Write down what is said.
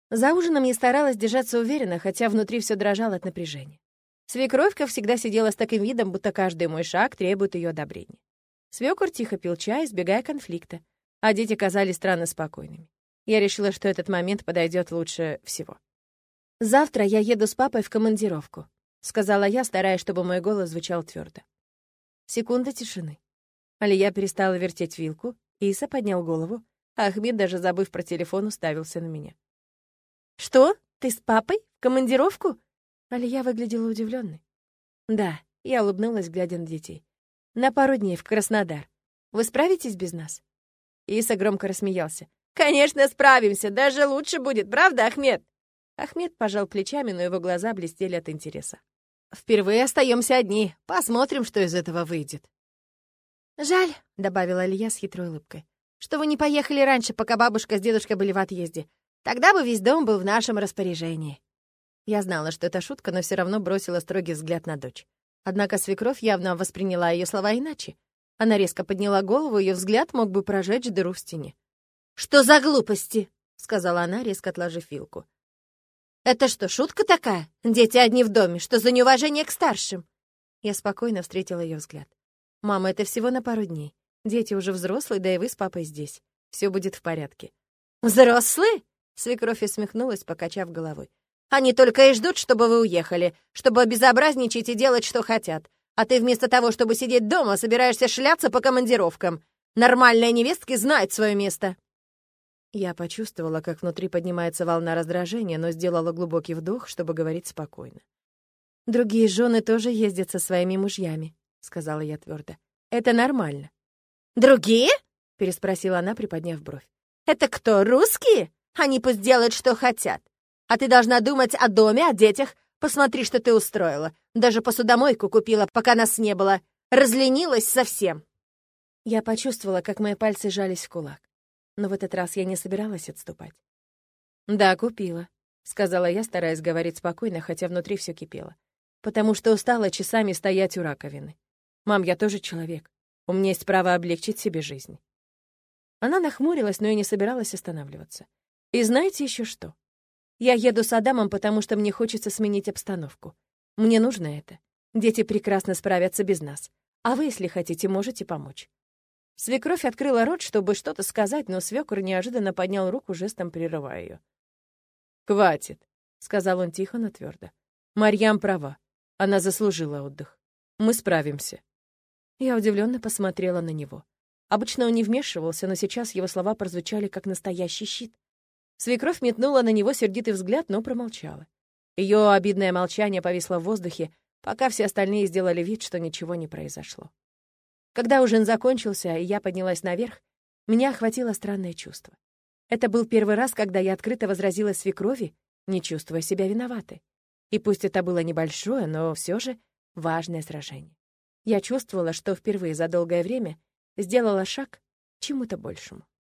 За ужином я старалась держаться уверенно, хотя внутри все дрожало от напряжения. Свекровь, как всегда, сидела с таким видом, будто каждый мой шаг требует ее одобрения. Свекор тихо пил чай, избегая конфликта, а дети казались странно спокойными. Я решила, что этот момент подойдет лучше всего. «Завтра я еду с папой в командировку», — сказала я, стараясь, чтобы мой голос звучал твердо. Секунда тишины. Алия перестала вертеть вилку, Иса поднял голову, а Ахмед, даже забыв про телефон, уставился на меня. «Что? Ты с папой? В командировку?» Алия выглядела удивленной. «Да», — я улыбнулась, глядя на детей. «На пару дней в Краснодар. Вы справитесь без нас?» Иса громко рассмеялся. «Конечно, справимся, даже лучше будет, правда, Ахмед?» Ахмед пожал плечами, но его глаза блестели от интереса. «Впервые остаемся одни. Посмотрим, что из этого выйдет». «Жаль», — добавила Алия с хитрой улыбкой, «что вы не поехали раньше, пока бабушка с дедушкой были в отъезде. Тогда бы весь дом был в нашем распоряжении». Я знала, что это шутка, но все равно бросила строгий взгляд на дочь. Однако свекровь явно восприняла ее слова иначе. Она резко подняла голову, ее взгляд мог бы прожечь дыру в стене. «Что за глупости?» — сказала она, резко отложив вилку. «Это что, шутка такая? Дети одни в доме, что за неуважение к старшим?» Я спокойно встретила ее взгляд. «Мама, это всего на пару дней. Дети уже взрослые, да и вы с папой здесь. Все будет в порядке». «Взрослые?» — свекровь усмехнулась, покачав головой. «Они только и ждут, чтобы вы уехали, чтобы безобразничать и делать, что хотят. А ты вместо того, чтобы сидеть дома, собираешься шляться по командировкам. Нормальные невестки знают свое место». Я почувствовала, как внутри поднимается волна раздражения, но сделала глубокий вдох, чтобы говорить спокойно. «Другие жены тоже ездят со своими мужьями», — сказала я твердо. «Это нормально». «Другие?» — переспросила она, приподняв бровь. «Это кто, русские? Они пусть делают, что хотят. А ты должна думать о доме, о детях. Посмотри, что ты устроила. Даже посудомойку купила, пока нас не было. Разленилась совсем». Я почувствовала, как мои пальцы сжались в кулак. Но в этот раз я не собиралась отступать. «Да, купила», — сказала я, стараясь говорить спокойно, хотя внутри все кипело. «Потому что устала часами стоять у раковины. Мам, я тоже человек. У меня есть право облегчить себе жизнь». Она нахмурилась, но я не собиралась останавливаться. «И знаете еще что? Я еду с Адамом, потому что мне хочется сменить обстановку. Мне нужно это. Дети прекрасно справятся без нас. А вы, если хотите, можете помочь». Свекровь открыла рот, чтобы что-то сказать, но свекор неожиданно поднял руку, жестом прерывая ее. «Хватит», — сказал он тихо, но твердо. «Марьям права. Она заслужила отдых. Мы справимся». Я удивленно посмотрела на него. Обычно он не вмешивался, но сейчас его слова прозвучали как настоящий щит. Свекровь метнула на него сердитый взгляд, но промолчала. Ее обидное молчание повисло в воздухе, пока все остальные сделали вид, что ничего не произошло. Когда ужин закончился, и я поднялась наверх, меня охватило странное чувство. Это был первый раз, когда я открыто возразила свекрови, не чувствуя себя виноватой. И пусть это было небольшое, но все же важное сражение. Я чувствовала, что впервые за долгое время сделала шаг к чему-то большему.